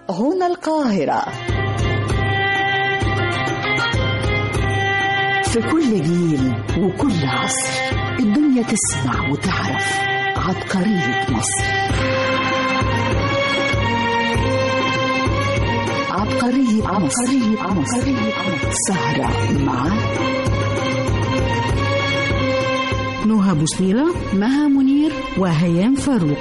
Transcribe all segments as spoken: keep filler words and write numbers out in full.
هنا القاهرة. في كل جيل وكل عصر الدنيا تسمع وتعرف عبقرية مصر. عبقرية عبقرية مصر. سهرة مع نهى بوسنيلة، مها منير، وهيام فاروق.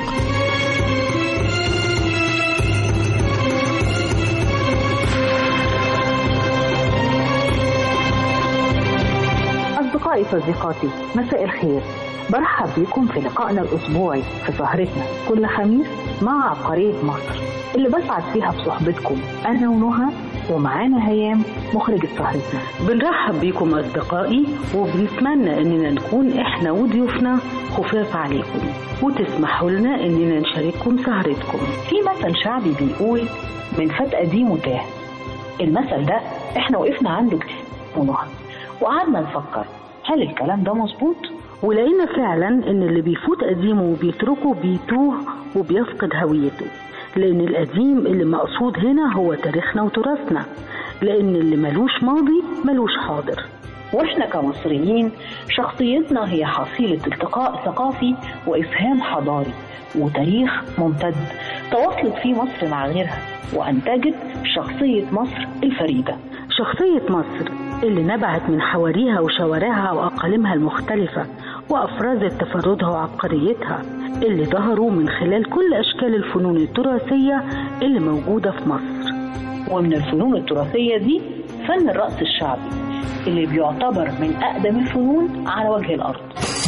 أصدقائي صديقاتي، مساء الخير. برحب بكم في لقائنا الأسبوعي في سهرتنا كل خميس مع عبقرية مصر اللي بسعد فيها بصحبتكم أنا ونهى، ومعانا هيام مخرجة سهرتنا. بنرحب بكم أصدقائي، وبنتمنى أننا نكون إحنا وضيوفنا خفاف عليكم، وتسمحوا لنا أننا نشارككم سهرتكم. في مثل شعبي بيقول من فات قديم وتاه. المثل ده إحنا وقفنا عنده كتير ونهى وقعدنا نفكر هل الكلام ده مظبوط؟ ولقينا فعلا ان اللي بيفوت قديمه وبيتركه بيتوه وبيفقد هويته، لان القديم اللي مقصود هنا هو تاريخنا وتراثنا، لان اللي ملوش ماضي ملوش حاضر. واحنا كمصريين شخصيتنا هي حصيلة التقاء ثقافي وإفهام حضاري وتاريخ ممتد تواصلت فيه مصر مع غيرها وأنتجت شخصية مصر الفريدة. شخصية مصر اللي نبعت من حواريها وشوارعها وأقاليمها المختلفة وأفرزت تفردها وعبقريتها اللي ظهروا من خلال كل أشكال الفنون التراثية اللي موجودة في مصر. ومن الفنون التراثية دي فن الرقص الشعبي اللي بيعتبر من أقدم الفنون على وجه الأرض.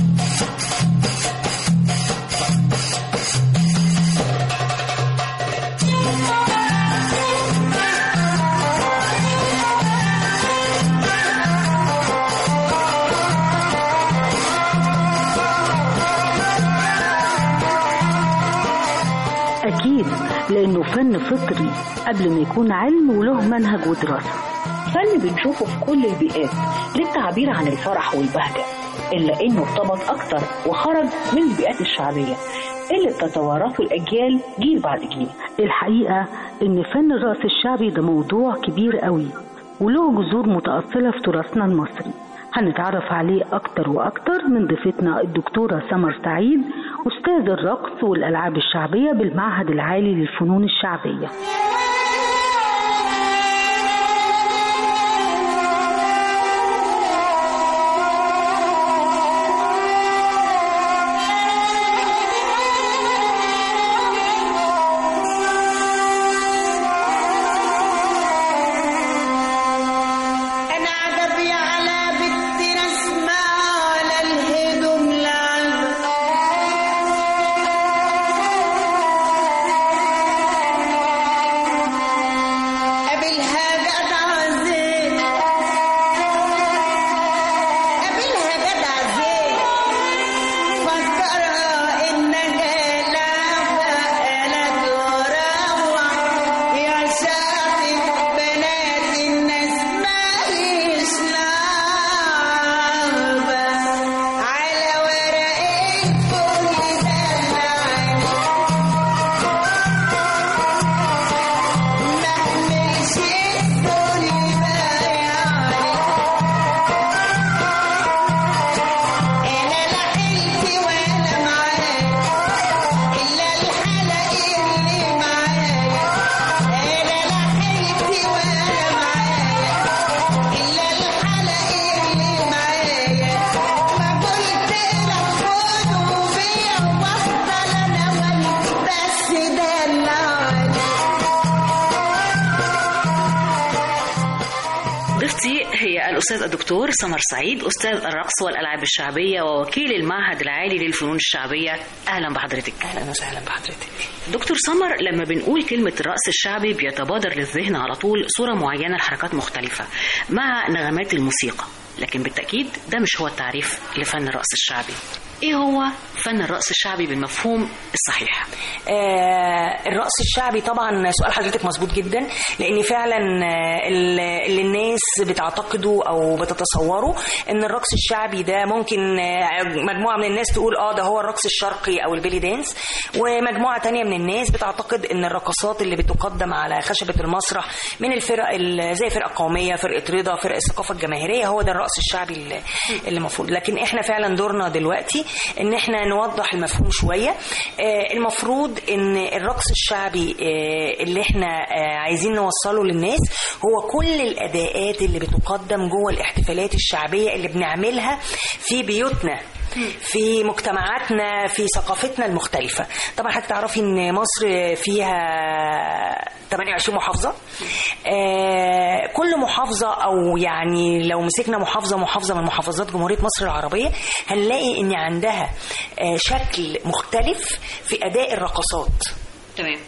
أكيد لأنه فن فطري قبل ما يكون علم وله منهج ودراسة. فن بنشوفه في كل البيئات للتعبير عن الفرح والبهجة، إلا إنه ارتبط أكتر وخرج من البيئات الشعبية اللي بتتوارثه الأجيال جيل بعد جيل. الحقيقة إن فن الرقص الشعبي ده موضوع كبير قوي وله جذور متأصلة في تراثنا المصري. هنتعرف عليه أكتر وأكتر من ضيفتنا الدكتورة سمر سعيد، أستاذ الرقص والألعاب الشعبية بالمعهد العالي للفنون الشعبية. الأستاذ الدكتور سمر سعيد، أستاذ الرقص والألعاب الشعبية ووكيل المعهد العالي للفنون الشعبية. أهلا بحضرتك. أهلا وسهلا بحضرتك. دكتور سمر، لما بنقول كلمة الرقص الشعبي بيتبادر للذهن على طول صورة معينة لحركات مختلفة مع نغمات الموسيقى، لكن بالتأكيد ده مش هو التعريف لفن الرقص الشعبي. ايه هو فن الرقص الشعبي بالمفهوم الصحيح؟ آه الرقص الشعبي طبعا سؤال حضرتك مظبوط جدا، لان فعلا اللي الناس بتعتقده او بتتصوره ان الرقص الشعبي ده ممكن مجموعه من الناس تقول اه ده هو الرقص الشرقي او البيلي دانس، ومجموعه تانية من الناس بتعتقد ان الرقصات اللي بتقدم على خشبه المسرح من الفرق زي فرقه قوميه، فرقه رضا، فرقه الثقافه الجماهيريه، هو ده الرقص الشعبي اللي المفروض. لكن احنا فعلا دورنا دلوقتي ان احنا نوضح المفهوم شويه. آه المفروض ان الرقص الشعبي آه اللي احنا آه عايزين نوصله للناس هو كل الاداءات اللي بتقدم جوه الاحتفالات الشعبية اللي بنعملها في بيوتنا، في مجتمعاتنا، في ثقافتنا المختلفة. طبعا حضرتك تعرفي ان مصر فيها ثمانية وعشرين محافظة. آه كل محافظة او يعني لو مسكنا محافظة محافظة من محافظات جمهورية مصر العربية هنلاقي ان عندها آه شكل مختلف في اداء الرقصات. تمام.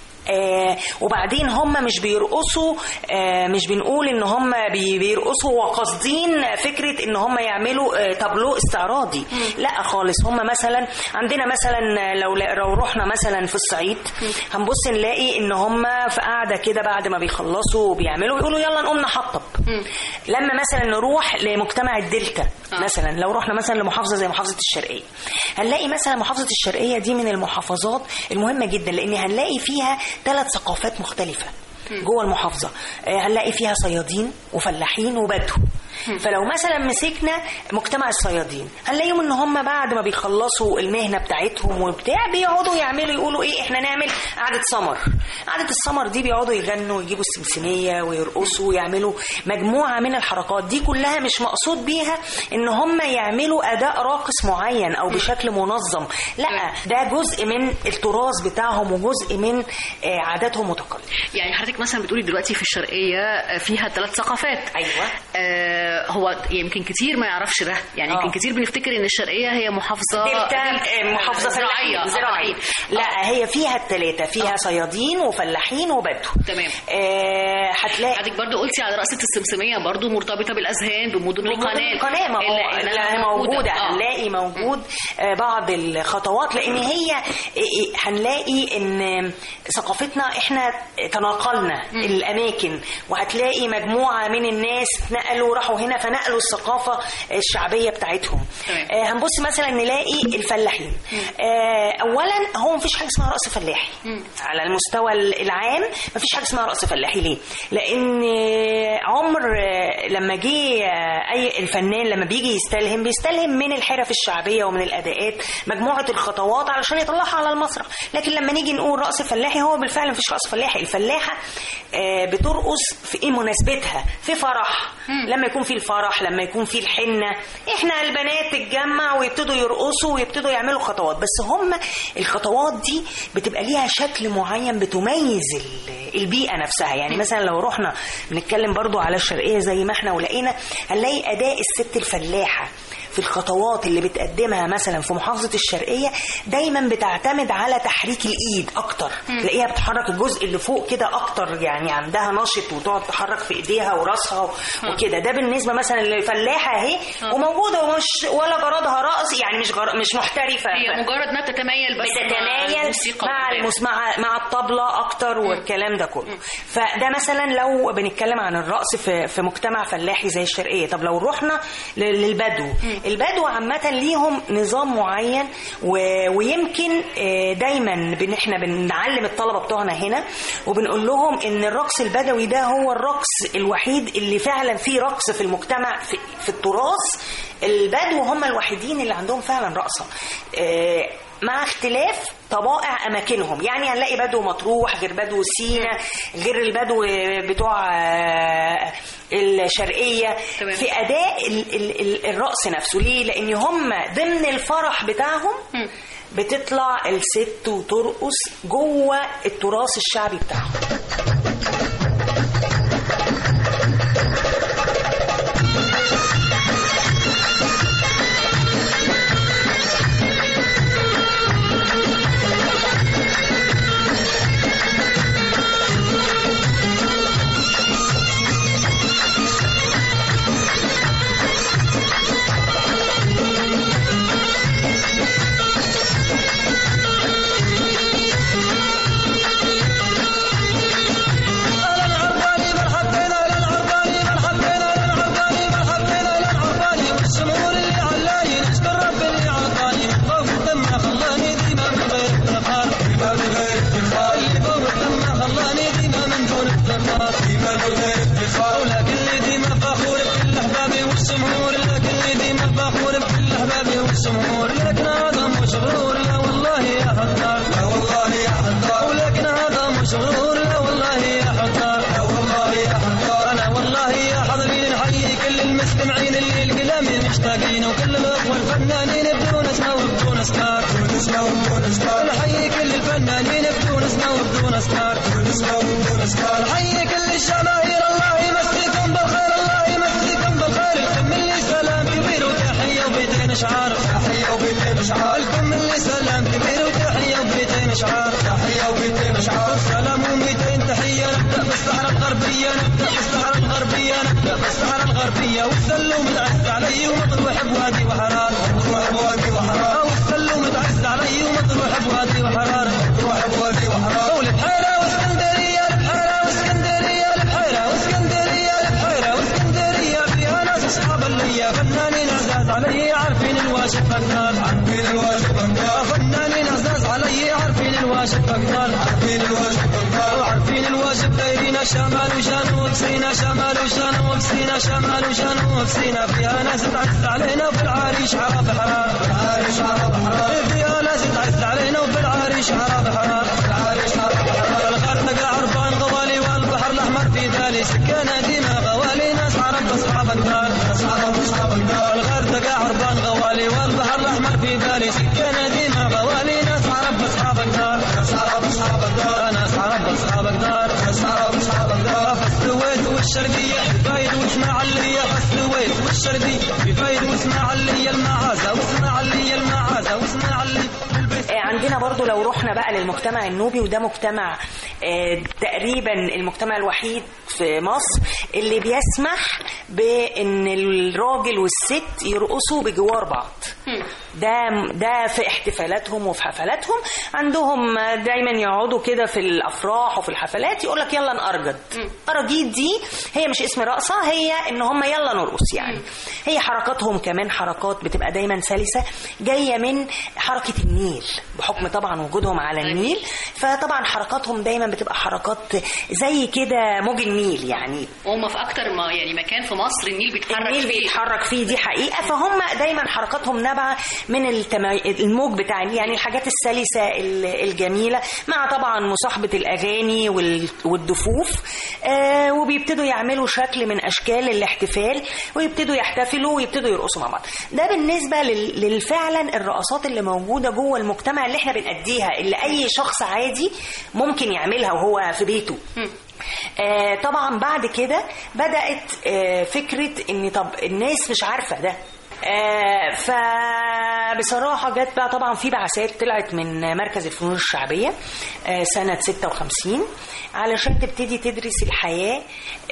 آه وبعدين هم مش بيرقصوا، آه مش بنقول ان هم بي بيرقصوا وقاصدين فكره ان هم يعملوا آه تابلو استعراضي. م. لا خالص. هم مثلا عندنا مثلا لو لو رحنا مثلا في الصعيد هنبص نلاقي ان هم في قاعده كده بعد ما بيخلصوا بيعملوا يقولوا يلا نقوم نحطب. م. لما مثلا نروح لمجتمع الدلتا آه. مثلا لو رحنا مثلا لمحافظه زي محافظه الشرقيه هنلاقي مثلا محافظه الشرقيه دي من المحافظات المهمه جدا، لان هنلاقي فيها ثلاث ثقافات مختلفة جوه المحافظة. هنلاقي فيها صيادين وفلاحين وبدو. فلو مثلا مسكنا مجتمع الصيادين هنلاقيهم ان هم بعد ما بيخلصوا المهنة بتاعتهم وبتاع بيقعدوا يعملوا يقولوا ايه احنا نعمل قعدة سمر. قعدة السمر دي بيقعدوا يغنوا ويجيبوا السمسمية ويرقصوا ويعملوا مجموعة من الحركات دي كلها مش مقصود بيها ان هم يعملوا اداء راقص معين او بشكل منظم، لا ده جزء من التراث بتاعهم وجزء من عاداتهم وتقاليدهم. يعني حضرتك مثلا بتقولي دلوقتي في الشرقية فيها ثلاث ثقافات. ايوه. آه هو يمكن كتير ما يعرفش ده، يعني يمكن كتير بنفتكر ان الشرقية هي محافظة محافظة زراعية زراعية. لا أوه. هي فيها الثلاثة، فيها أوه. صيادين وفلاحين وبدو. تمام. آه هتلاقي حضرتك برضو قلتي على رقصة السمسمية برضو مرتبطة بالأذهان بمدن القناة. القناة ما هو موجودة. هنلاقي موجود آه بعض الخطوات، لأن هي هنلاقي ان ثقافتنا احنا تناقلنا م. الأماكن، وهتلاقي مجموعة من الناس نقلوا راحوا هنا فنقلوا الثقافة الشعبية بتاعتهم. آه هنبص مثلا نلاقي الفلاحين. آه أولا هو مفيش حاجة اسمها رقص فلاحي م. على المستوى العام. مفيش حاجة اسمها رقص فلاحي. ليه؟ لأن عمر لما جه أي الفنان لما بيجي يستلهم بيستلهم من الحرف الشعبية ومن الأداءات مجموعة الخطوات علشان يطلعها على المسرح. لكن لما نيجي نقول رقص فلاحي هو بالفعل مفيش رقص فلاحي. الفلاحة آه بترقص في ايه مناسبتها؟ في فرح، مم. لما يكون في الفرح، لما يكون في الحنة، احنا البنات تتجمع ويبتدوا يرقصوا ويبتدوا يعملوا خطوات. بس هم الخطوات دي بتبقى ليها شكل معين بتميز البيئة نفسها. يعني مثلا لو رحنا بنتكلم برضو على الشرقية زي ما احنا ولقينا هنلاقي أداء الست الفلاحة في الخطوات اللي بتقدمها مثلا في محافظة الشرقية دايما بتعتمد على تحريك الإيد أكتر. تلاقيها بتحرك الجزء اللي فوق كده أكتر، يعني عندها نشط وتقعد تحرك في إيديها وراسها وكده. ده بالنسبة مثلا للفلاحة اهي وموجودة ومش ولا جرادها رقص، يعني مش جر... مش محترفة. هي مجرد ما تتميل بس بتتميل مع المس... مع مع الطبلة أكتر والكلام ده كله. فده مثلا لو بنتكلم عن الرقص في في مجتمع فلاحي زي الشرقية. طب لو رحنا للبدو، البدو عامة ليهم نظام معين، ويمكن دايما بن احنا بنعلم الطلبة بتوعنا هنا وبنقول لهم ان الرقص البدوي ده هو الرقص الوحيد اللي فعلا فيه رقص في المجتمع في, في التراث. البدو هم الوحيدين اللي عندهم فعلا رقصة، مع اختلاف طبائع أماكنهم. يعني هنلاقي بدو مطروح غير بدو سينا غير البدو بتوع الشرقية في أداء الرقص نفسه. ليه؟ لأن هم ضمن الفرح بتاعهم بتطلع الست وترقص جوه التراث الشعبي بتاعهم. افتخار ديما بالغير افتخار ولكن اللي ديما فخور بكل احبابي والجمهور لكن اللي ديما فخور بكل احبابي والجمهور لكن هذا مش غرور لا والله يا حذار لا والله يا حذار ولكن هذا مش غرور لا والله يا حذار لا والله يا حذار انا والله يا حاضرين نحيي كل المستمعين اللي الكلامي مشتاقين وكل الاخوه الفنانين بدون اسماء وبدون اسرار بدون اسماء وبدون اسرار نحيي كل الفنانين بدون اسماء وبدون اسرار بدون اسماء وبدون اسرار نحيي كل الجماهير الله يمسيكم بالخير الله يمسيكم بالخير الكم اللي سلام كبير وتحيه وبيتين اشعار تحيه وبيتين اشعار الكم اللي سلام كبير وتحيه وبيتين اشعار تحيه وبيتين اشعار سلام وميتين تحيه نبدا بالصحراء الغربيه نبدا بالصحراء الغربيه نبدا بالصحراء الغربيه والسلوم متعز علي ومطروح بوادي وحرار مطروح بوادي وحرار والسلوم متعز علي ومطروح بوادي وحرار مطروح بوادي وحرار والبحيره واسكندريه البحيره واسكندريه البحيره واسكندريه البحيره واسكندريه فيها ناس اصحاب اللي فنانين عزاز علي عارفين الواجب اكثر عارفين الواجب اكثر فنانين عزاز علي عارفين الواجب اكثر عارفين الواجب اكثر وعارفين الواجب دايرين شمال وجنوب سينا شمال وجنوب سينا شمال وجنوب سينا فيها ناس تعز علينا وفي العريش عرب حرام العريش عرب حرام فيها ناس تعز علينا وفي العريش عرب حرام العريش عرب حرام الغردقه عربان غوالي والبحر الاحمر في ذالي سكانه ديما غوالي ناس عرب اصحاب الدار ناس عرب اصحاب الدار الغردقه عربان غوالي والبحر الاحمر في ذالي سكانه ديما غوالي ناس عرب اصحاب الدار ناس عرب اصحاب الدار ناس عرب اصحاب الدار ناس عرب اصحاب الدار السويد والشرقيه بفايد واسماعيليه السويد والشرقيه بفايد واسماعيليه المعازه واسماعيليه المعازه واسماعيليه عندنا برضو لو رحنا بقى للمجتمع النوبي وده مجتمع آه تقريبا المجتمع الوحيد في مصر اللي بيسمح بان الراجل والست يرقصوا بجوار بعض. ده ده في احتفالاتهم وفي حفلاتهم عندهم دايما يقعدوا كده في الافراح وفي الحفلات يقول لك يلا نأرجد. أرجيد دي هي مش اسم رقصه، هي ان هم يلا نرقص يعني. هي حركاتهم كمان حركات بتبقى دايما سلسه جايه من حركه النيل بحكم طبعا وجودهم على النيل، فطبعا حركاتهم دايما بتبقى حركات زي كده موج النيل يعني. وهم في اكتر ما يعني مكان في مصر النيل بيتحرك النيل فيه بيتحرك فيه دي حقيقه، فهم دايما حركاتهم نابعه من التما... الموج بتاع يعني الحاجات السلسه الجميله مع طبعا مصاحبه الاغاني وال... والدفوف. آه وبيبتدوا يعملوا شكل من اشكال الاحتفال ويبتدوا يحتفلوا ويبتدوا يرقصوا مع بعض. ده بالنسبه لل... للفعلا الرقصات اللي موجوده جوه المجتمع اللي احنا بنأديها اللي اي شخص عادي ممكن يعملها وهو في بيته. آه طبعا بعد كده بدأت آه فكرة ان طب الناس مش عارفة ده. آه فبصراحة جت بقى طبعا في بعثات طلعت من مركز الفنون الشعبية آه سنة ستة وخمسين علشان تبتدي تدرس الحياة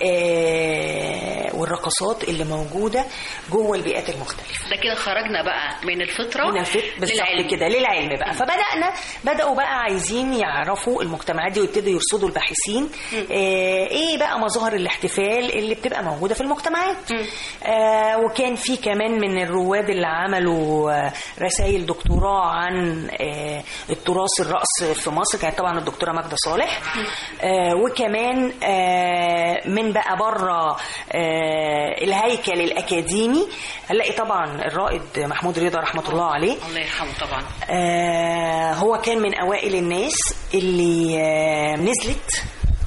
آه والرقصات اللي موجودة جوه البيئات المختلفة. ده كده خرجنا بقى من الفطرة من الفطرة بالظبط كده للعلم بقى. فبدأنا بدأوا بقى عايزين يعرفوا المجتمعات دي ويبتدوا يرصدوا الباحثين آه ايه بقى مظاهر الاحتفال اللي بتبقى موجودة في المجتمعات. آه وكان في كمان من الرواد اللي عملوا رسائل دكتوراه عن التراث الرقص في مصر كانت طبعا الدكتورة ماجدة صالح. وكمان من بقى بره الهيكل الأكاديمي هنلاقي طبعا الرائد محمود رضا رحمة الله عليه الله يرحمه طبعا. هو كان من أوائل الناس اللي نزلت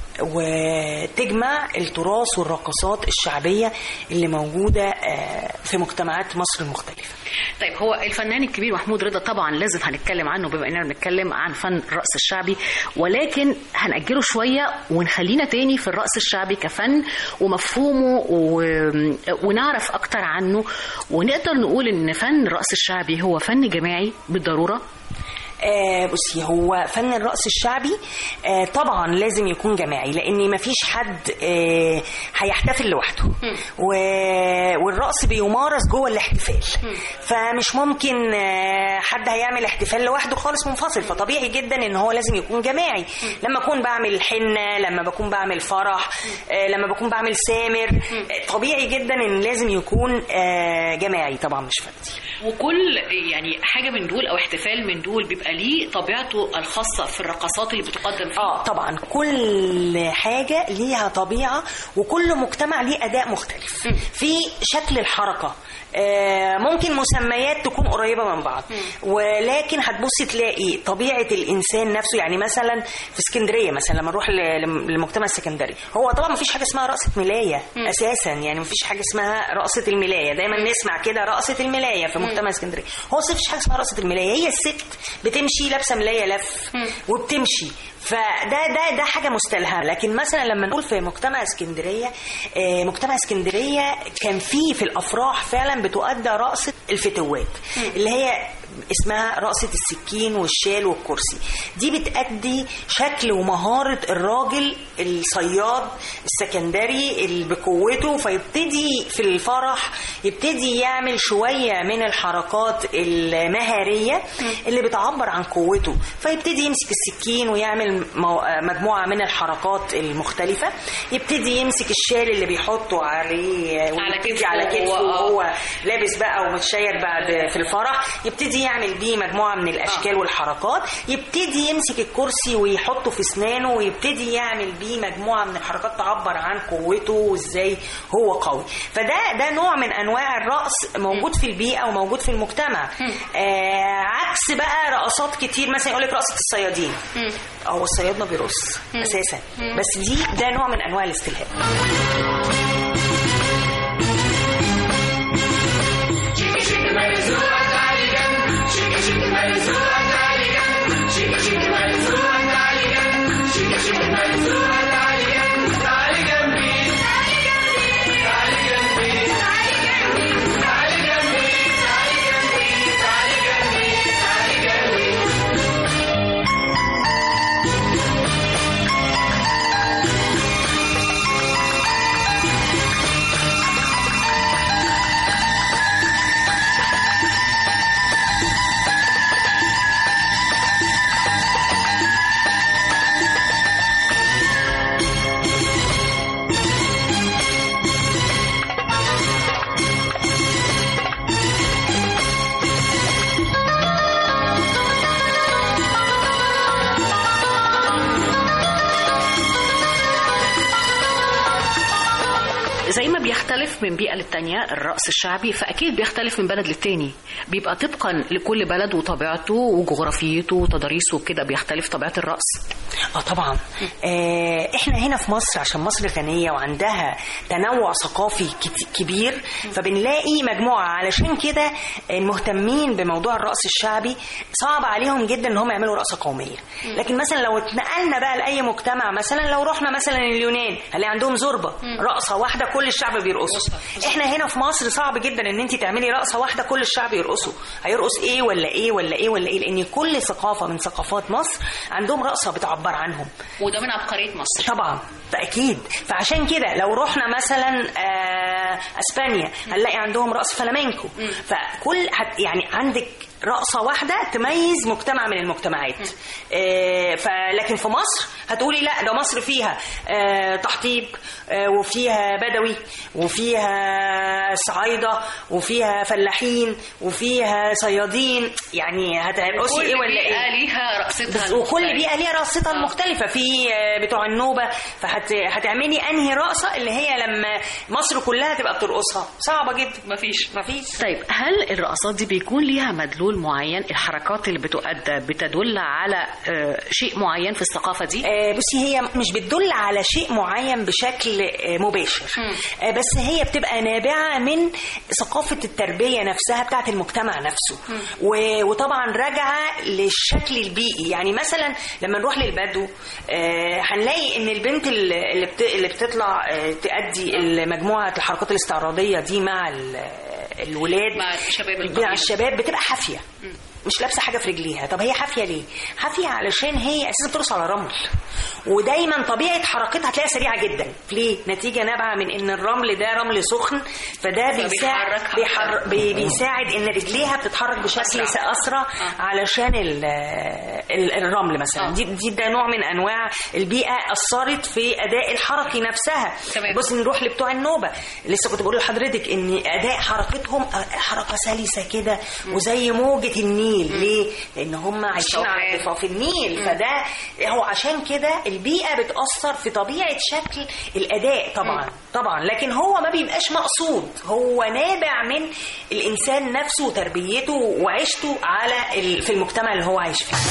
وتجمع التراث والرقصات الشعبية اللي موجودة في مجتمعات مصر المختلفة. طيب هو الفنان الكبير محمود رضا طبعا لازم هنتكلم عنه بما اننا بنتكلم عن فن الرقص الشعبي، ولكن هنأجله شوية ونخلينا تاني في الرقص الشعبي كفن ومفهومه و... ونعرف اكتر عنه ونقدر نقول ان فن الرقص الشعبي هو فن جماعي بالضرورة. آه بصي هو فن الرقص الشعبي آه طبعا لازم يكون جماعي لان مفيش حد آه هيحتفل لوحده والرقص بيمارس جوه الاحتفال م. فمش ممكن آه حد هيعمل احتفال لوحده خالص منفصل، فطبيعي جدا ان هو لازم يكون جماعي. م. لما اكون بعمل حنة، لما بكون بعمل فرح، آه لما بكون بعمل سامر، آه طبيعي جدا ان لازم يكون آه جماعي طبعا مش فردي. وكل يعني حاجة من دول او احتفال من دول بيبقى بيبقى ليه طبيعته الخاصه في الرقصات اللي بتقدم فيه؟ اه طبعا كل حاجه ليها طبيعه وكل مجتمع ليه اداء مختلف م. في شكل الحركه. آه ممكن مسميات تكون قريبه من بعض م. ولكن هتبصي تلاقي طبيعه الانسان نفسه. يعني مثلا في اسكندريه مثلا لما نروح للمجتمع السكندري هو طبعا ما فيش حاجه اسمها رقصه ملايه م. اساسا. يعني ما فيش حاجه اسمها رقصه الملايه. دايما نسمع كده رقصه الملايه في مجتمع اسكندريه. هو ما فيش حاجه اسمها رقصه الملايه. هي الست بتمشي لابسه ملايه لف م. وبتمشي. فده ده ده حاجه مستلهمه. لكن مثلا لما نقول في مجتمع اسكندريه آه مجتمع اسكندريه كان فيه في الافراح فعلا بتؤدى رقصه الفتوات اللي هي اسمها رقصة السكين والشال والكرسي. دي بتأدي شكل ومهارة الراجل الصياد السكندري اللي بقوته. فيبتدي في الفرح يبتدي يعمل شوية من الحركات المهارية اللي بتعبر عن قوته. فيبتدي يمسك السكين ويعمل مجموعة من الحركات المختلفة. يبتدي يمسك الشال اللي بيحطه عليه ويبتدي على كتفه وهو لابس بقى ومتشير بعد في الفرح. يبتدي يعمل بيه مجموعة من الأشكال والحركات. يبتدي يمسك الكرسي ويحطه في اسنانه ويبتدي يعمل بيه مجموعة من الحركات تعبر عن قوته وازاي هو قوي. فده ده نوع من أنواع الرقص موجود في البيئة وموجود في المجتمع. آه عكس بقى رقصات كتير مثلا يقول لك رقصة الصيادين. هو الصياد ما بيرقص أساسا بس دي ده نوع من أنواع الاستلهام. زي ما بيختلف من بيئة للتانية الرقص الشعبي فأكيد بيختلف من بلد للتاني. بيبقى طبقا لكل بلد وطبيعته وجغرافيته وتضاريسه وكده بيختلف طبيعة الرقص. اه طبعا. آه احنا هنا في مصر عشان مصر غنية وعندها تنوع ثقافي كبير فبنلاقي مجموعة. علشان كده المهتمين بموضوع الرقص الشعبي صعب عليهم جدا ان هم يعملوا رقصة قومية. لكن مثلا لو اتنقلنا بقى لأي مجتمع مثلا لو رحنا مثلا اليونان هنلاقي عندهم زوربة رقصة واحدة كل الشعب بيرقصوا. احنا هنا في مصر صعب جدا ان انت تعملي رقصة واحدة كل الشعب يرقصوا. هيرقص ايه ولا ايه ولا ايه ولا ايه لان كل ثقافة من ثقافات مصر عندهم رقصة بتعبر عنهم وده من عبقرية مصر طبعا فأكيد. فعشان كده لو رحنا مثلا اسبانيا هنلاقي عندهم رقص فلامينكو. فكل يعني عندك رقصة واحدة تميز مجتمع من المجتمعات. آه فلكن في مصر هتقولي لا ده مصر فيها آه تحطيب آه وفيها بدوي وفيها صعايدة وفيها فلاحين وفيها صيادين. يعني هترقصي ايه ولا ايه؟ بيئة ليها رقصتها وكل بيئة ليها رقصتها المختلفة. في آه بتوع النوبة فهتعملي انهي رقصة اللي هي لما مصر كلها تبقى بترقصها صعبة جدا. مفيش مفيش. طيب هل الرقصات دي بيكون ليها مدلول معين؟ الحركات اللي بتؤدى بتدل على شيء معين في الثقافة دي؟ بصي هي مش بتدل على شيء معين بشكل مباشر م. بس هي بتبقى نابعة من ثقافة التربية نفسها بتاعت المجتمع نفسه م. وطبعا راجعة للشكل البيئي. يعني مثلا لما نروح للبدو هنلاقي ان البنت اللي بتطلع تؤدي مجموعة الحركات الاستعراضية دي مع الولاد مع الشباب مع الشباب بتبقى حافية م. مش لابسه حاجه في رجليها. طب هي حافيه ليه؟ حافيه علشان هي اساسا بترقص على رمل ودايما طبيعه حركتها هتلاقيها سريعه جدا. ليه؟ نتيجه نابعه من ان الرمل ده رمل سخن فده بيساعد بيحر... بي... بيساعد ان رجليها بتتحرك بشكل اسرع, أسرع آه. علشان ال... ال... الرمل مثلا. آه. دي دي ده نوع من انواع البيئه اثرت في اداء الحركي نفسها. بص نروح لبتوع النوبه لسه كنت بقول لحضرتك ان اداء حركتهم حركه سلسه كده وزي موجه النيل النيل. ليه؟ لان هم عايشين على ضفاف النيل. فده هو عشان كده البيئه بتاثر في طبيعه شكل الاداء طبعا. طبعا لكن هو ما بيبقاش مقصود، هو نابع من الانسان نفسه وتربيته وعيشته على في المجتمع اللي هو عايش فيه.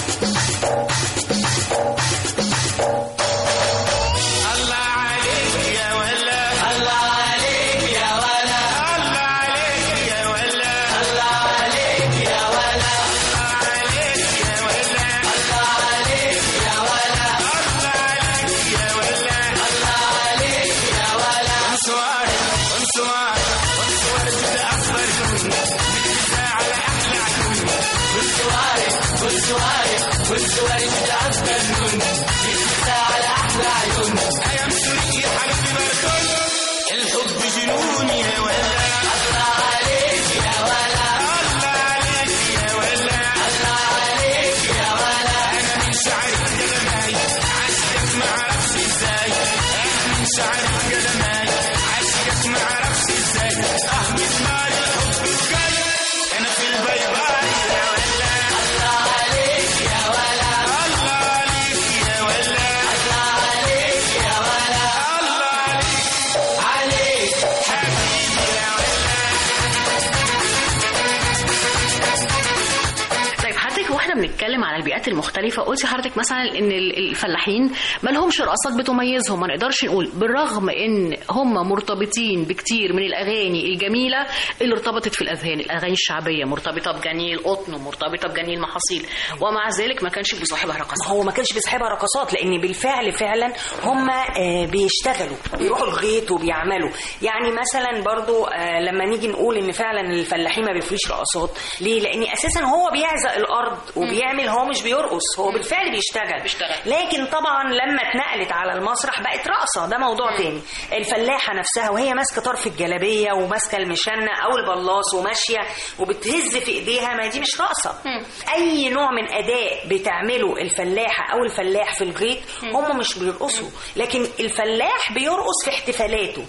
بنتكلم على البيئات المختلفة، قلتي حضرتك مثلا ان الفلاحين ما لهمش رقصات بتميزهم، ما نقدرش نقول بالرغم ان هم مرتبطين بكتير من الاغاني الجميلة اللي ارتبطت في الاذهان، الاغاني الشعبية مرتبطة بجنين القطن ومرتبطة بجنين المحاصيل، ومع ذلك ما كانش بيصاحبها رقصات. هو ما كانش بيصاحبها رقصات لان بالفعل فعلا هم بيشتغلوا، بيروحوا الغيط وبيعملوا. يعني مثلا برضو لما نيجي نقول ان فعلا الفلاحين ما بيفريش رقصات، ليه؟ لان اساسا هو بيعزق الارض وبيعمل، هو مش بيرقص، هو بالفعل بيشتغل. بيشتغل. لكن طبعا لما اتنقلت على المسرح بقت رقصه، ده موضوع تاني. الفلاحه نفسها وهي ماسكه طرف الجلابيه وماسكه المشنه او البلاص وماشيه وبتهز في ايديها، ما دي مش رقصه. اي نوع من اداء بتعمله الفلاحه او الفلاح في الغيط هم مش بيرقصوا، لكن الفلاح بيرقص في احتفالاته.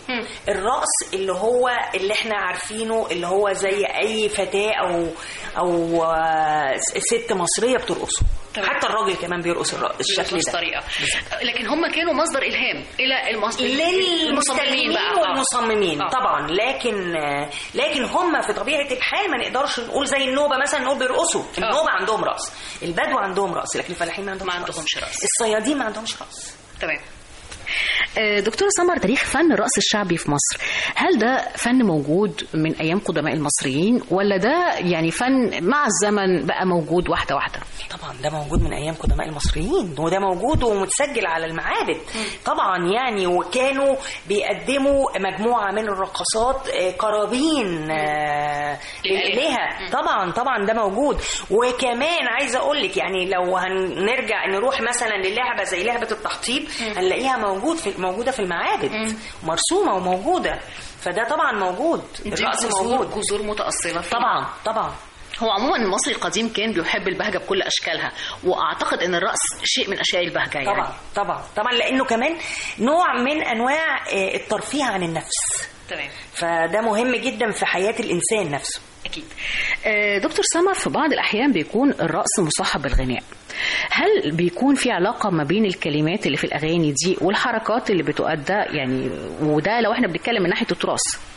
الرقص اللي هو اللي احنا عارفينه، اللي هو زي اي فتاه او او ست مصريه بترقصه. حتى الراجل كمان بيرقص الشكل ده طريقه. لكن هم كانوا مصدر الهام الى للمستلمين والمصممين. آه. طبعا لكن لكن هم في طبيعه الحال ما نقدرش نقول زي النوبه مثلا نقول بيرقصوا. النوبه آه. عندهم رقص، البدو عندهم رقص، لكن الفلاحين ما عندهمش ما عندهمش رقص، الصيادين ما عندهمش رقص. تمام. دكتور سمر، تاريخ فن الرقص الشعبي في مصر، هل ده فن موجود من أيام قدماء المصريين ولا ده يعني فن مع الزمن بقى موجود واحدة واحدة؟ طبعا ده موجود من أيام قدماء المصريين، وده موجود ومتسجل على المعابد. طبعا يعني وكانوا بيقدموا مجموعة من الرقصات قرابين للآلهة. طبعا طبعا ده موجود. وكمان عايزة أقول لك يعني لو هنرجع نروح مثلا للعبة زي لعبة التحطيب هنلاقيها موجود في موجودة في المعابد، مم. مرسومة وموجودة، فده طبعا موجود. الرقص موجود، جذور متأصلة فيه. طبعا طبعا. هو عموما المصري القديم كان بيحب البهجة بكل أشكالها، وأعتقد أن الرقص شيء من أشياء البهجة يعني. طبعا طبعا طبعا لأنه كمان نوع من أنواع الترفيه عن النفس. تمام. فده مهم جدا في حياة الإنسان نفسه. أكيد. دكتور سمر، في بعض الأحيان بيكون الرقص مصاحب بالغناء، هل بيكون في علاقة ما بين الكلمات اللي في الأغاني دي والحركات اللي بتؤدى يعني، وده لو احنا بنتكلم من ناحية التراث؟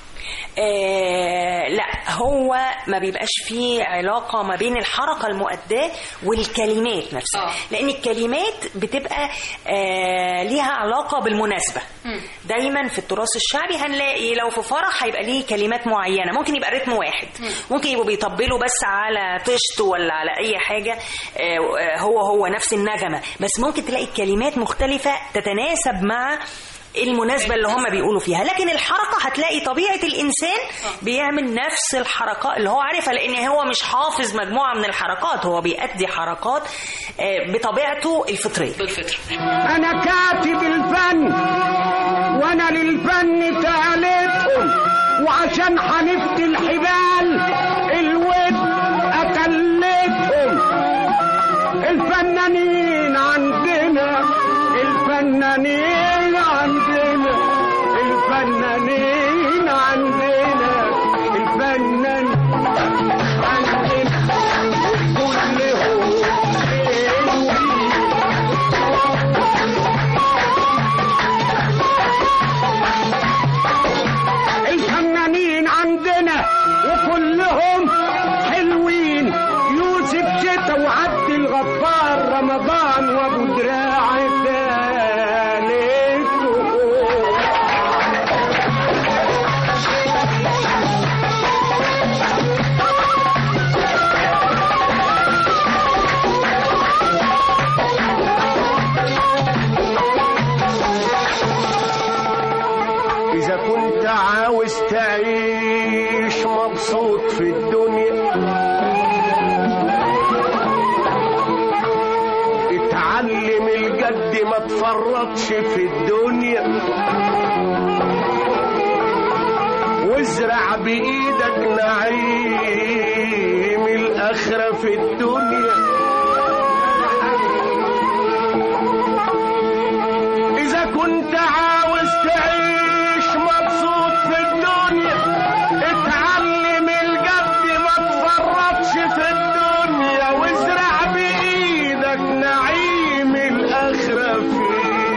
آه لا، هو ما بيبقاش فيه علاقة ما بين الحركة المؤداة والكلمات نفسها. أوه. لأن الكلمات بتبقى آه ليها علاقة بالمناسبة. م. دايما في التراث الشعبي هنلاقي لو في فرح هيبقى ليه كلمات معينة، ممكن يبقى رتم واحد، م. ممكن يبقوا بيطبلوا بس على طشت ولا على أي حاجة آه هو هو نفس النغمة، بس ممكن تلاقي كلمات مختلفة تتناسب مع المناسبة اللي هم بيقولوا فيها. لكن الحركة هتلاقي طبيعة الإنسان بيعمل نفس الحركات اللي هو عارفها، لأن هو مش حافظ مجموعة من الحركات، هو بيأدي حركات بطبيعته الفطرية. بالفطر. أنا كاتب الفن وأنا للفن تعليقهم، وعشان حنفت الحبال الود أكلتهم. الفنانين عندنا، الفنانين عندنا، الفنانين عندنا، الفنان عندنا. إذا كنت عاوز تعيش مبسوط في الدنيا اتعلم الجد ما تفرطش في الدنيا وازرع بإيدك نعيم الآخرة في الدنيا إذا كنت عاوز تعيش مبسوط في الدنيا اتعلم الجد ما تفرطش في الدنيا وازرع بإيدك نعيم الآخرة في الدنيا.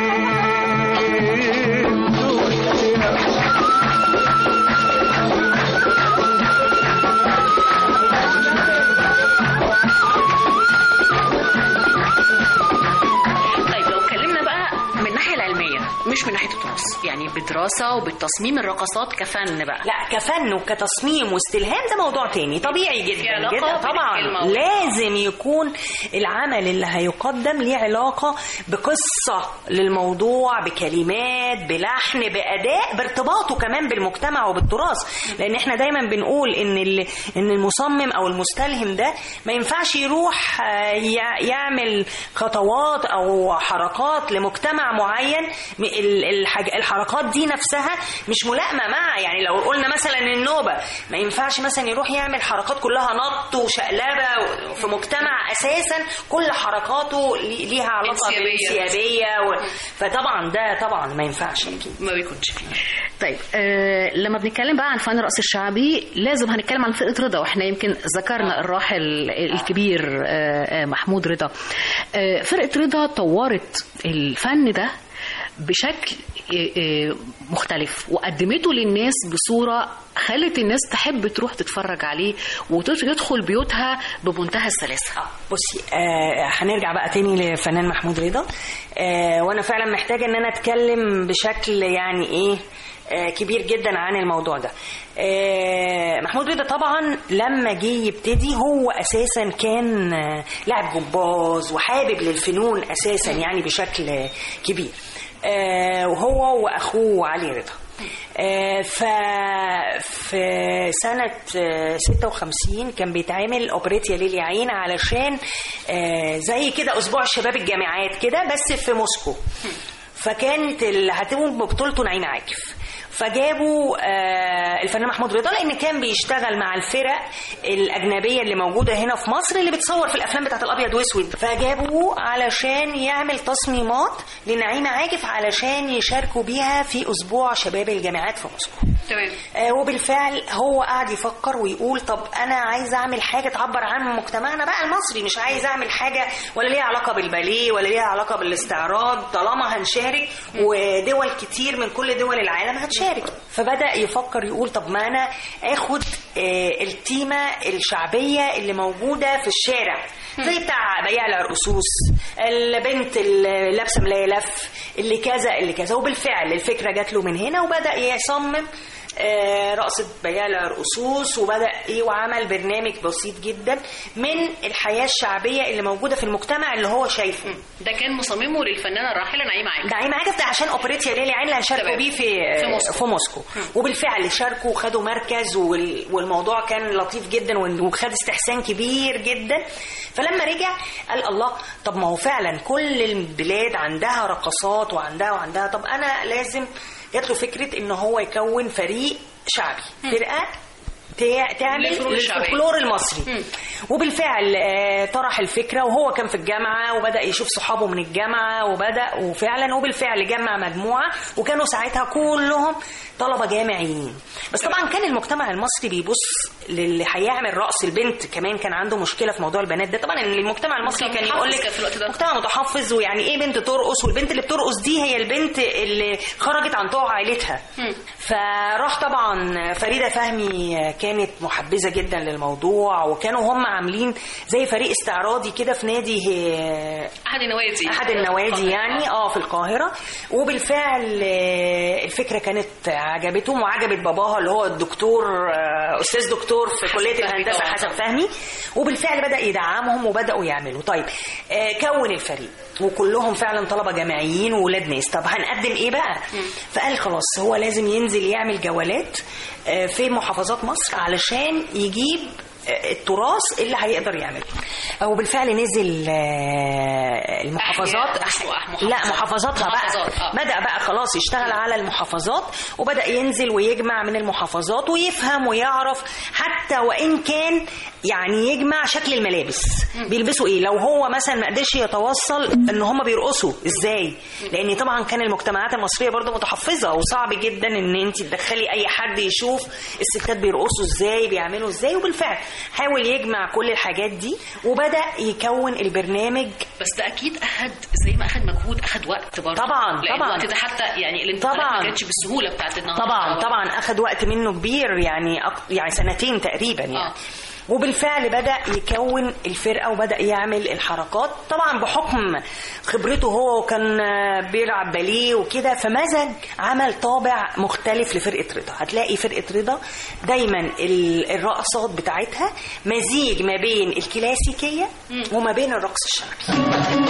مش من ناحيه التراث، يعني بدراسه وبالتصميم الرقصات كفن بقى. لا كفن وكتصميم واستلهام ده موضوع تاني طبيعي جدا جدا طبعا. لازم يكون العمل اللي هيقدم ليه علاقه بقصه للموضوع، بكلمات، بلحن، باداء، بارتباطه كمان بالمجتمع وبالتراث. لان احنا دايما بنقول ان ان المصمم او المستلهم ده ما ينفعش يروح يعمل خطوات او حركات لمجتمع معين الحركات دي نفسها مش ملائمه مع، يعني لو قلنا مثلا النوبه ما ينفعش مثلا يروح يعمل حركات كلها نط وشقلبه في مجتمع اساسا كل حركاته ليها علاقه بالانسيابيه و... فطبعا ده طبعا ما ينفعش اكيد ما بيكونش فيه. طيب آه لما بنتكلم بقى عن فن الرقص الشعبي لازم هنتكلم عن فرقه رضا، واحنا يمكن ذكرنا الراحل الكبير آه محمود رضا. آه فرقه رضا طورت الفن ده بشكل مختلف وقدمته للناس بصورة خلت الناس تحب تروح تتفرج عليه وتدخل بيوتها بمنتهى السلاسة. بصي آه هنرجع بقى تاني لفنان محمود رضا. آه وانا فعلا محتاجة ان انا اتكلم بشكل يعني ايه آه كبير جدا عن الموضوع ده. آه محمود رضا طبعا لما جه يبتدي هو اساسا كان آه لاعب جمباز وحابب للفنون اساسا يعني بشكل كبير. آه وهو واخوه علي رضا. آه في سنة آه ستة وخمسين كان بيتعمل اوبريت يا ليل يا عين علشان آه زي كده اسبوع شباب الجامعات كده بس في موسكو. فكانت اللي هتقوم ببطولته نعيمة عاكف. فجابوا آه الفنان محمود رضا لان كان بيشتغل مع الفرق الاجنبيه اللي موجوده هنا في مصر اللي بتصور في الافلام بتاعت الابيض واسود. فجابوه علشان يعمل تصميمات لنعيمة عاكف علشان يشاركوا بيها في اسبوع شباب الجامعات في موسكو. تمام. آه وبالفعل هو قاعد يفكر ويقول طب انا عايز اعمل حاجه تعبر عن مجتمعنا بقى المصري، مش عايز اعمل حاجه ولا ليها علاقه بالباليه ولا ليها علاقه بالاستعراض طالما هنشارك ودول كتير من كل دول العالم هتشارك. فبدأ يفكر يقول طب ما أنا أخد التيمة الشعبية اللي موجودة في الشارع زي بتاع بياع العرقسوس، البنت اللي لابسة ملاية لف، اللي كذا اللي كذا. وبالفعل الفكرة جات له من هنا وبدأ يصمم رقصة بياع العرقسوس وبدأ ايه وعمل برنامج بسيط جدا من الحياة الشعبية اللي موجودة في المجتمع اللي هو شايفه. ده كان مصممه للفنانة الراحلة نعيمة عاكف. نعيمة عاكف ده عشان اوبريت يا ليل يا عين اللي هنشاركوا بيه في في موسكو, في موسكو. وبالفعل شاركوا وخدوا مركز والموضوع كان لطيف جدا وخد استحسان كبير جدا. فلما رجع قال الله طب ما هو فعلا كل البلاد عندها رقصات وعندها وعندها طب انا لازم. جات له فكرة ان هو يكون فريق شعبي فرقة تعمل الفولكلور المصري. م. وبالفعل طرح الفكرة وهو كان في الجامعة وبدأ يشوف صحابه من الجامعة وبدأ وفعلا وبالفعل جمع مجموعة وكانوا ساعتها كلهم طلبة جامعيين. بس طبعا كان المجتمع المصري بيبص للي هيعمل رقص. البنت كمان كان عنده مشكلة في موضوع البنات ده. طبعا المجتمع المصري كان يقول لك مجتمع متحفظ ويعني ايه بنت ترقص، والبنت اللي بترقص دي هي البنت اللي خرجت عن طوع عائلتها. م. فراح طبعا فريدة فهمي كانت محبذة جدا للموضوع وكانوا هم عاملين زي فريق استعراضي كده في نادي احد النوادي احد النوادي يعني اه في القاهرة. وبالفعل الفكره كانت عجبتهم وعجبت باباها اللي هو الدكتور استاذ دكتور في كليه الهندسه حسن فهمي، وبالفعل بدا يدعمهم وبداوا يعملوا. طيب كون الفريق وكلهم فعلا طلبه جامعيين وولاد ناس. طب هنقدم ايه بقى؟ فقال خلاص هو لازم ينزل يعمل جولات في محافظات مصر علشان يجيب التراث اللي هيقدر يعمله. وبالفعل نزل المحافظات، لا محافظاتها بقى بدأ بقى خلاص يشتغل على المحافظات، وبدأ ينزل ويجمع من المحافظات ويفهم ويعرف، حتى وإن كان يعني يجمع شكل الملابس بيلبسوا ايه. لو هو مثلا ما قدرش يتوصل ان هم بيرقصوا ازاي، لان طبعا كان المجتمعات المصريه برضو متحفظه وصعب جدا ان انت تدخلي اي حد يشوف الستات بيرقصوا ازاي بيعملوا ازاي. وبالفعل حاول يجمع كل الحاجات دي وبدا يكون البرنامج. بس ده اكيد اخد زي ما اخد مجهود اخد وقت برضه. طبعا طبعا الوقت ده حتى يعني الانتقالات ما كانتش بالسهوله بتاعت النهارده. طبعا طبعا اخد وقت منه كبير، يعني يعني سنتين تقريبا يعني آه. وبالفعل بدأ يكون الفرقة وبدأ يعمل الحركات، طبعا بحكم خبرته هو وكان بيلعب باليه وكده، فمزج عمل طابع مختلف لفرقة رضا. هتلاقي فرقة رضا دايما الرقصات بتاعتها مزيج ما بين الكلاسيكية وما بين الرقص الشعبي.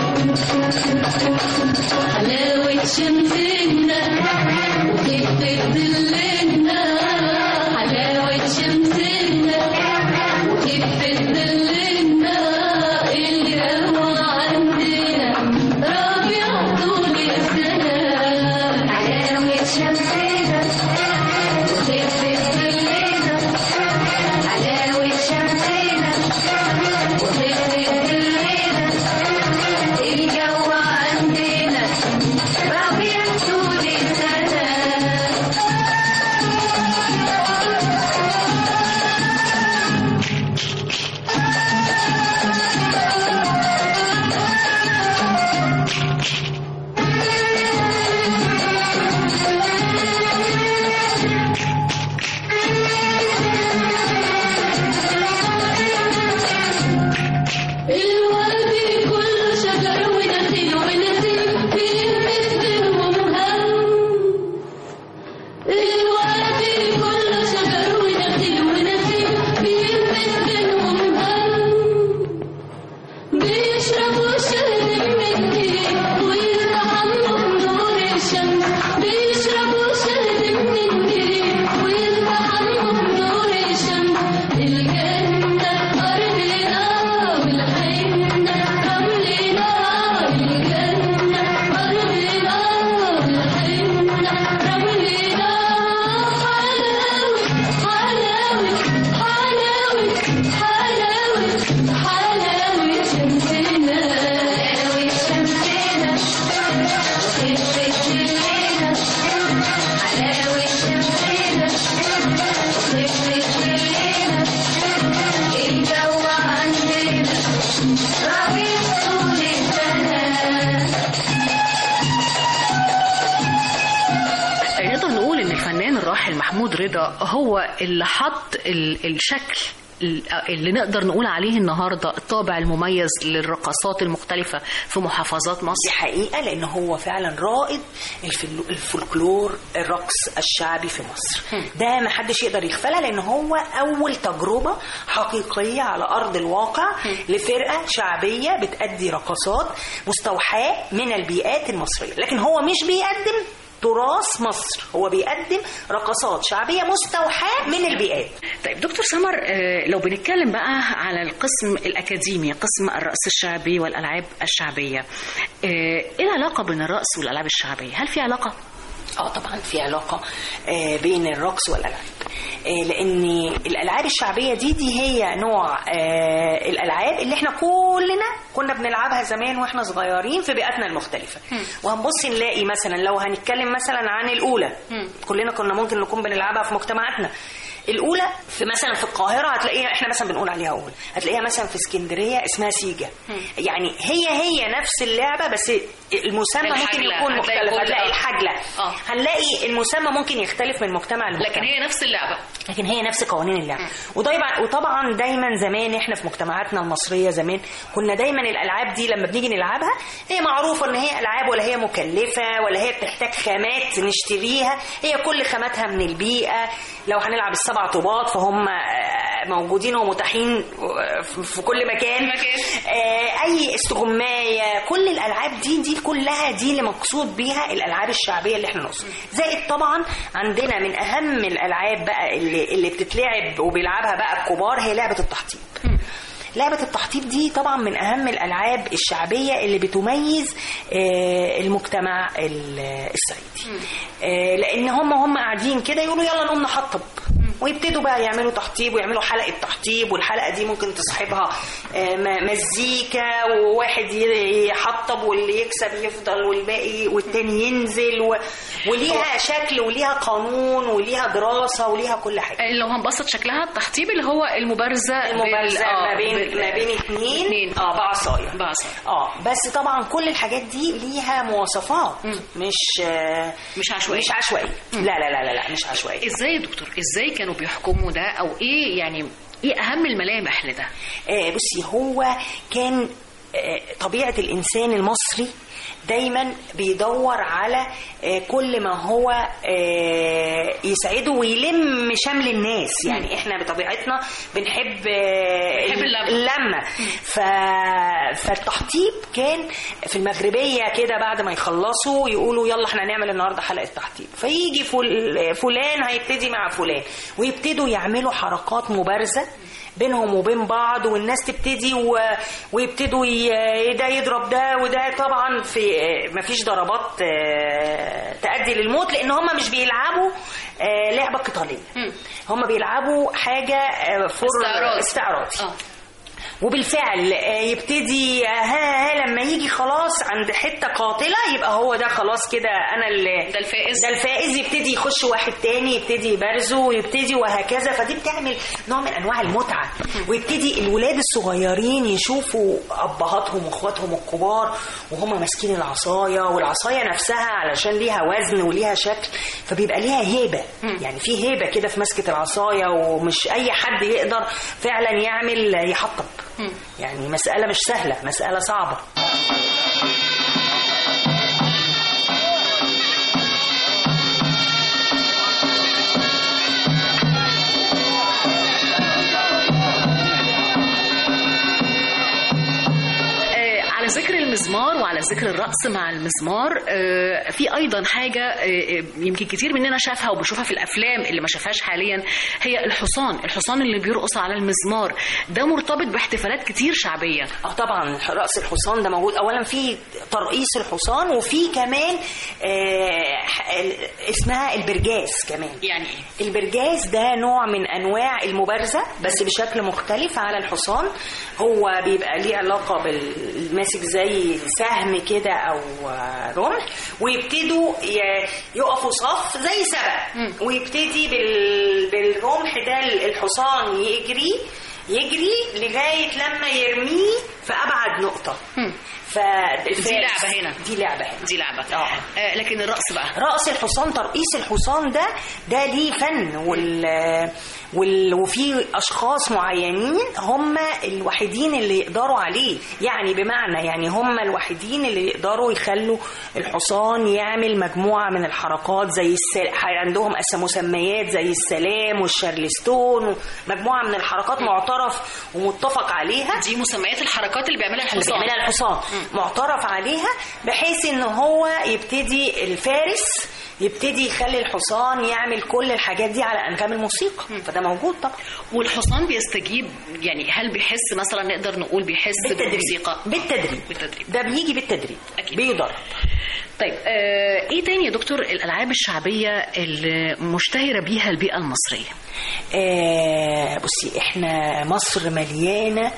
حلاوة شمسنا وكيف تدلنا، حلاوة شمسنا كيف تدلنا، الجو عندنا ربيع طول السنة. حلاوة شمسنا وكيف تدلنا، حلاوة شمسنا وكيف تدلنا، الجو عندنا ربيع طول السنة. رضا هو اللي حط الشكل اللي نقدر نقول عليه النهاردة الطابع المميز للرقصات المختلفة في محافظات مصر. دي حقيقة، لأنه هو فعلا رائد الفولكلور الرقص الشعبي في مصر. ده ما حدش يقدر يغفلها، لأنه هو أول تجربة حقيقية على أرض الواقع لفرقة شعبية بتأدي رقصات مستوحاة من البيئات المصرية. لكن هو مش بيقدم تراث مصر، هو بيقدم رقصات شعبية مستوحاة من البيئات. طيب دكتور سمر، لو بنتكلم بقى على القسم الأكاديمي، قسم الرقص الشعبي والألعاب الشعبية، إيه العلاقة بين الرقص والألعاب الشعبية؟ هل في علاقة؟ اه طبعا في علاقة بين الرقص والألعاب، لأن الألعاب الشعبية دي دي هي نوع الألعاب اللي احنا كلنا كنا بنلعبها زمان واحنا صغيرين في بيئاتنا المختلفة. وهنبص نلاقي مثلا لو هنتكلم مثلا عن الأولى، كلنا كنا ممكن نكون بنلعبها في مجتمعاتنا. الأولى في مثلا في القاهرة هتلاقيها احنا مثلا بنقول عليها أولى، هتلاقيها مثلا في اسكندرية اسمها سيجا. يعني هي هي نفس اللعبة بس المسمى ممكن يكون مختلف. هتلاقي الحجلة، آه. هنلاقي المسمى ممكن يختلف من مجتمع لمجتمع، لكن هي نفس اللعبة، لكن هي نفس قوانين اللعبة. وطبعا وطبعا دايما زمان احنا في مجتمعاتنا المصرية زمان كنا دايما الالعاب دي لما بنيجي نلعبها هي معروفه ان هي العاب، ولا هي مكلفه ولا هي بتحتاج خامات نشتريها، هي كل خاماتها من البيئه. لو هنلعب السبع طوبات فهم موجودين ومتاحين في كل مكان. اي استغمايه، كل الالعاب دي دي كلها دي اللي مقصود بيها الالعاب الشعبيه اللي احنا نقصد. زائد طبعا عندنا من اهم الالعاب بقى اللي اللي بتتلعب وبيلعبها بقى الكبار هي لعبه التحطيب. لعبة التحطيب دي طبعا من أهم الألعاب الشعبية اللي بتميز المجتمع الصعيدي، لأن هم هم قاعدين كده يقولوا يلا نقوم نحطب، ويبتدوا بقى يعملوا تحطيب ويعملوا حلقة تحطيب، والحلقة دي ممكن تصاحبها مزيكا، وواحد يحطب واللي يكسب يفضل والباقي والتاني ينزل و... وليها شكل وليها قانون وليها دراسة وليها كل حاجة. لو هنبسط شكلها التحطيب اللي هو المبارزة المبارزة بال... ما بين بال... ما بين اتنين, اتنين. اه بعصاية بعصاية اه بس طبعا كل الحاجات دي ليها مواصفات م. مش مش عشوائية مش عشوائية لا لا لا لا لا مش عشوائية. ازاي يا دكتور ازاي كانوا بيحكموا ده، او ايه يعني ايه اهم الملامح لده؟ آه بصي هو كان آه طبيعة الانسان المصري دايما بيدور على آه كل ما هو آه يسعده ويلم شمل الناس. يعني احنا بطبيعتنا بنحب آه اللمة. ف... فالتحطيب كان في المغربية كده بعد ما يخلصوا يقولوا يلا احنا هنعمل النهاردة حلقة تحطيب، فيجي فل... فلان هيبتدي مع فلان ويبتدوا يعملوا حركات مبارزة بينهم وبين بعض، والناس تبتدي و... ويبتدوا ي... ده يضرب ده وده. طبعا في مفيش ضربات تؤدي للموت لان هم مش بيلعبوا لعبة قتالية، هم بيلعبوا حاجة استعراض استعراضي. وبالفعل يبتدي ها ها لما يجي خلاص عند حته قاتله يبقى هو ده خلاص كده انا اللي ده الفائز ده الفائز يبتدي يخش واحد تاني يبتدي يبارزه ويبتدي وهكذا. فدي بتعمل نوع من انواع المتعه، ويبتدي الولاد الصغيرين يشوفوا ابهاتهم واخواتهم الكبار وهم ماسكين العصايه، والعصايه نفسها علشان ليها وزن وليها شكل فبيبقى ليها هيبه. يعني في هيبه كده في مسكه العصايه، ومش اي حد يقدر فعلا يعمل يحطب. يعني مسألة مش سهلة، مسألة صعبة. ذكر المزمار وعلى ذكر الرقص مع المزمار، في أيضا حاجة يمكن كتير مننا شافها وبشوفها في الأفلام اللي ما شافهاش حاليا، هي الحصان الحصان اللي بيرقص على المزمار. ده مرتبط باحتفالات كتير شعبية. اه طبعا رقص الحصان ده موجود. أولا في ترقيص الحصان، وفي كمان آه اسمها البرجاز كمان. يعني ايه البرجاز؟ ده نوع من أنواع المبارزة بس بشكل مختلف على الحصان. هو بيبقى ليه علاقة بالماسك زي سهم كده او رمح، ويبتدوا يقفوا صف زي سبق، ويبتدي بالرمح ده الحصان يجري يجري لغايه لما يرميه في ابعد نقطه. دي لعبه هنا دي لعبه هنا دي لعبه اه آه لكن الرقص بقى، رقص الحصان ترقيص الحصان ده ده ليه فن، وال وال وفي اشخاص معينين هم الوحيدين اللي يقدروا عليه. يعني بمعنى يعني هم الوحيدين اللي يقدروا يخلوا الحصان يعمل مجموعه من الحركات زي السل... عندهم مسميات زي السلام والشارلستون، مجموعه من الحركات معترف ومتفق عليها. دي مسميات الحركات اللي بيعملها الحصان اللي بيعملها الحصان معترف عليها، بحيث ان هو يبتدي الفارس يبتدي يخلي الحصان يعمل كل الحاجات دي على انغام الموسيقى. م. فده موجود طبعا. والحصان بيستجيب، يعني هل بيحس مثلا نقدر نقول بيحس بالموسيقى؟ بالتدريب. بالتدريب ده بيجي بالتدريب أكيد. بيضرب. طيب آه ايه تاني يا دكتور الالعاب الشعبيه اللي مشتهره بيها البيئه المصريه؟ آه بصي احنا مصر مليانه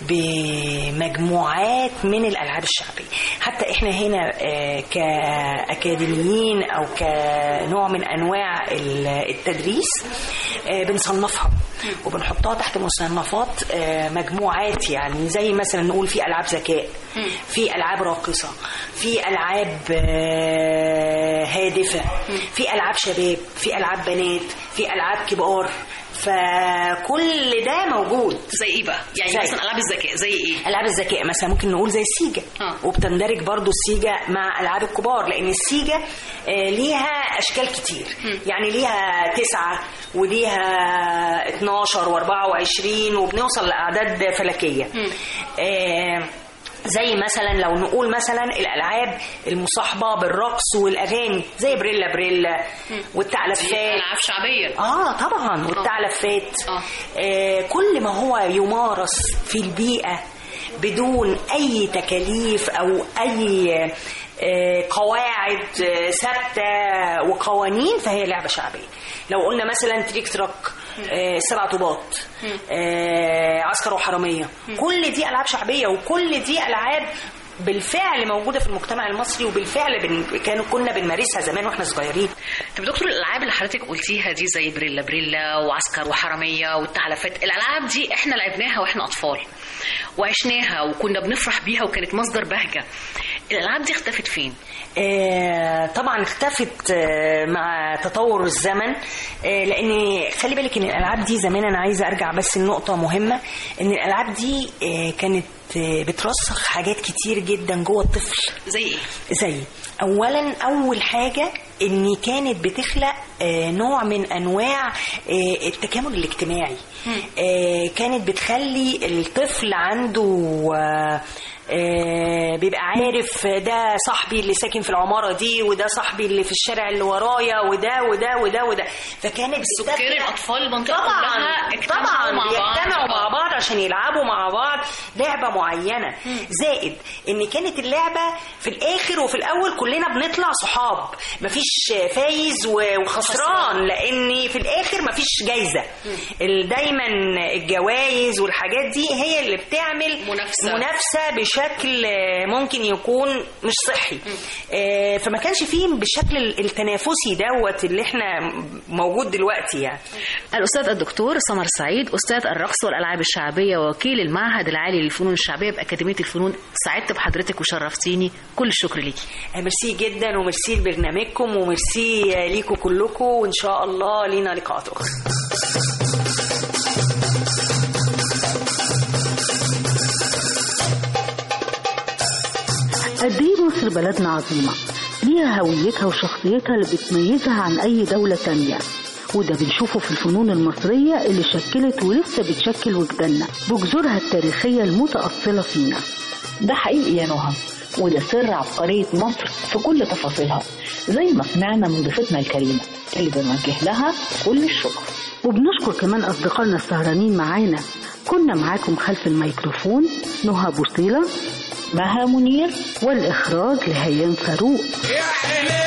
بمجموعات من الالعاب الشعبيه. حتى احنا هنا آه كاكاديميين او كنوع من انواع التدريس آه بنصنفها وبنحطها تحت مصنفات آه مجموعات. يعني زي مثلا نقول في العاب ذكاء، في العاب راقصه، في العاب هادفة، في ألعاب شباب، في ألعاب بنات، في ألعاب كبار، فكل ده موجود. زي ايه بقى؟ يعني زي. مثلا العاب الذكاء زي ايه؟ العاب الذكاء مثلا ممكن نقول زي السيجا. آه. وبتندرج برضو السيجا مع العاب الكبار، لان السيجا آه ليها اشكال كتير. م. يعني ليها تسعة وليها اتناشر واربعة وعشرين وبنوصل لاعداد فلكيه. آه زي مثلا لو نقول مثلا الالعاب المصاحبه بالرقص والاغاني زي بريلا بريلا والتعلفات. العاب شعبيه. اه طبعا والتعلفات. آه. آه كل ما هو يمارس في البيئه بدون اي تكاليف او اي آه قواعد آه ثابته وقوانين فهي لعبه شعبيه. لو قلنا مثلا تريك تراك، آه سبع طوبات، آه عسكر وحرامية، كل دي ألعاب شعبية وكل دي ألعاب بالفعل موجودة في المجتمع المصري وبالفعل بن... كانوا كنا بنمارسها زمان واحنا صغيرين. طب دكتور الألعاب اللي حضرتك قلتيها دي زي بريلا بريلا وعسكر وحرامية والتعلفات، الألعاب دي احنا لعبناها واحنا أطفال وعشناها وكنا بنفرح بيها وكانت مصدر بهجة. الألعاب دي اختفت فين؟ آه طبعا اختفت آه مع تطور الزمن. آه لان خلي بالك ان الألعاب دي زمان، انا عايزة ارجع بس لنقطة مهمة، ان الألعاب دي آه كانت آه بترسخ حاجات كتير جدا جوه الطفل. زي ايه؟ زي اولا اول حاجة ان كانت بتخلق آه نوع من انواع آه التكامل الاجتماعي. آه كانت بتخلي الطفل عنده آه آه بيبقى عارف ده صاحبي اللي ساكن في العمارة دي وده صاحبي اللي في الشارع اللي ورايا وده وده وده وده. فكانت سكر الأطفال المنطقة طبعا طبعا بيجتمعوا مع بعض عشان يلعبوا مع بعض لعبة معينة. زائد ان كانت اللعبة في الاخر وفي الاول كلنا بنطلع صحاب، مفيش فايز وخسران، لان في الاخر مفيش جايزة. دايما الجوائز والحاجات دي هي اللي بتعمل منافسة, منافسة بشكل ممكن يكون مش صحي. آه فما كانش فيه بالشكل التنافسي دوت اللي احنا موجود دلوقتي. يعني الأستاذ الدكتور سمر سعيد، أستاذ الرقص والألعاب الشعبية ووكيل المعهد العالي للفنون الشعبية بأكاديمية الفنون، سعدت بحضرتك وشرفتيني، كل الشكر ليكي. آه ميرسي جدا وميرسي لبرنامجكم وميرسي ليكم كلكم، وإن شاء الله لينا لقاءات أخرى. قد ايه مصر بلدنا عظيمة، ليها هويتها وشخصيتها اللي بتميزها عن أي دولة تانية، وده بنشوفه في الفنون المصرية اللي شكلت ولسه بتشكل وجداننا بجذورها التاريخية المتأصلة فينا. ده حقيقي يا نهى، وده سر عبقرية مصر في كل تفاصيلها، زي ما سمعنا من ضيفتنا الكريمة اللي بنوجه لها كل الشكر. وبنشكر كمان أصدقائنا السهرانين معانا. كنا معاكم خلف الميكروفون نهى بوصيلة، مها منير، والإخراج لهيام فاروق. يا